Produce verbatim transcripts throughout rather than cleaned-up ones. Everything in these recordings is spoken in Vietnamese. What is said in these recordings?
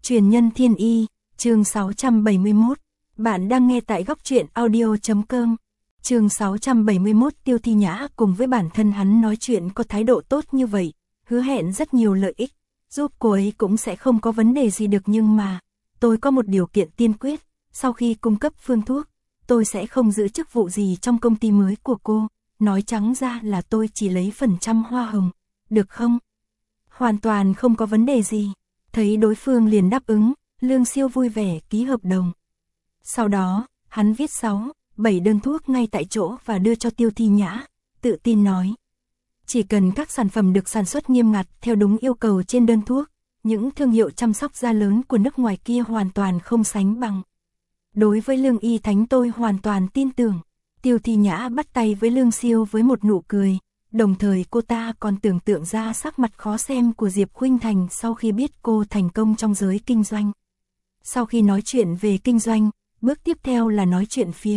Truyền nhân thiên y, chương sáu trăm bảy mươi mốt. Bạn đang nghe tại góc truyện audio chấm com. Chương sáu trăm bảy mươi mốt. Tiêu Thi Nhã cùng với bản thân hắn nói chuyện có thái độ tốt như vậy, hứa hẹn rất nhiều lợi ích, giúp cô ấy cũng sẽ không có vấn đề gì được, nhưng mà tôi có một điều kiện tiên quyết, sau khi cung cấp phương thuốc, tôi sẽ không giữ chức vụ gì trong công ty mới của cô, nói trắng ra là tôi chỉ lấy phần trăm hoa hồng, được không? Hoàn toàn không có vấn đề gì. Thấy đối phương liền đáp ứng, Lương Siêu vui vẻ ký hợp đồng. Sau đó, hắn viết sáu, bảy đơn thuốc ngay tại chỗ và đưa cho Tiêu Thi Nhã, tự tin nói. Chỉ cần các sản phẩm được sản xuất nghiêm ngặt theo đúng yêu cầu trên đơn thuốc, những thương hiệu chăm sóc da lớn của nước ngoài kia hoàn toàn không sánh bằng. Đối với Lương Y Thánh tôi hoàn toàn tin tưởng. Tiêu Thi Nhã bắt tay với Lương Siêu với một nụ cười, đồng thời cô ta còn tưởng tượng ra sắc mặt khó xem của Diệp Khuynh Thành sau khi biết cô thành công trong giới kinh doanh. Sau khi nói chuyện về kinh doanh, bước tiếp theo là nói chuyện phiếm.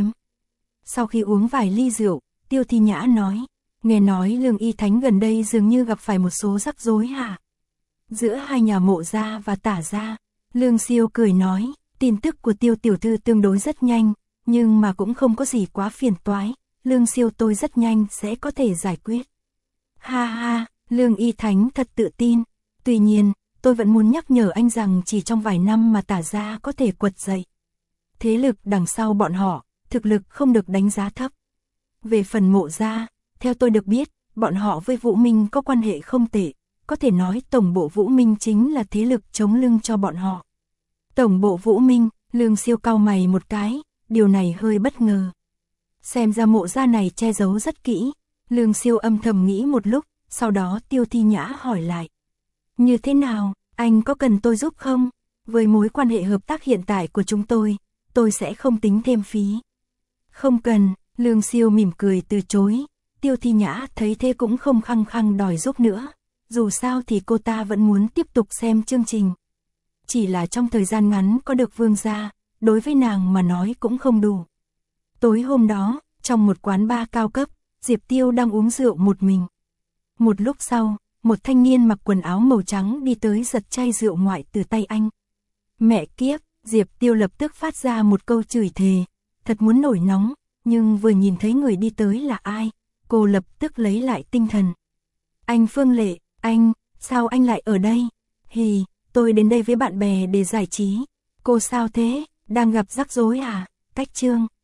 Sau khi uống vài ly rượu, Tiêu Thi Nhã nói, nghe nói Lương Y Thánh gần đây dường như gặp phải một số rắc rối hả? Giữa hai nhà Mộ gia và Tả gia, Lương Siêu cười nói, tin tức của Tiêu tiểu thư tương đối rất nhanh, nhưng mà cũng không có gì quá phiền toái, Lương Siêu tôi rất nhanh sẽ có thể giải quyết. Ha ha, Lương Y Thánh thật tự tin, tuy nhiên, tôi vẫn muốn nhắc nhở anh rằng chỉ trong vài năm mà Tả gia có thể quật dậy. Thế lực đằng sau bọn họ, thực lực không được đánh giá thấp. Về phần Mộ gia, theo tôi được biết, bọn họ với Vũ Minh có quan hệ không tệ, có thể nói tổng bộ Vũ Minh chính là thế lực chống lưng cho bọn họ. Tổng bộ Vũ Minh, Lương Siêu cau mày một cái, điều này hơi bất ngờ. Xem ra Mộ gia này che giấu rất kỹ, Lương Siêu âm thầm nghĩ một lúc, sau đó Tiêu Thi Nhã hỏi lại. Như thế nào, anh có cần tôi giúp không? Với mối quan hệ hợp tác hiện tại của chúng tôi, tôi sẽ không tính thêm phí. Không cần, Lương Siêu mỉm cười từ chối. Tiêu Thi Nhã thấy thế cũng không khăng khăng đòi giúp nữa. Dù sao thì cô ta vẫn muốn tiếp tục xem chương trình. Chỉ là trong thời gian ngắn có được Vương gia, đối với nàng mà nói cũng không đủ. Tối hôm đó, trong một quán bar cao cấp, Diệp Tiêu đang uống rượu một mình. Một lúc sau, một thanh niên mặc quần áo màu trắng đi tới giật chai rượu ngoại từ tay anh. Mẹ kiếp, Diệp Tiêu lập tức phát ra một câu chửi thề, thật muốn nổi nóng, nhưng vừa nhìn thấy người đi tới là ai, cô lập tức lấy lại tinh thần. Anh Phương Lệ, anh, sao anh lại ở đây? Hì, tôi đến đây với bạn bè để giải trí. Cô sao thế, đang gặp rắc rối à? Cách chương.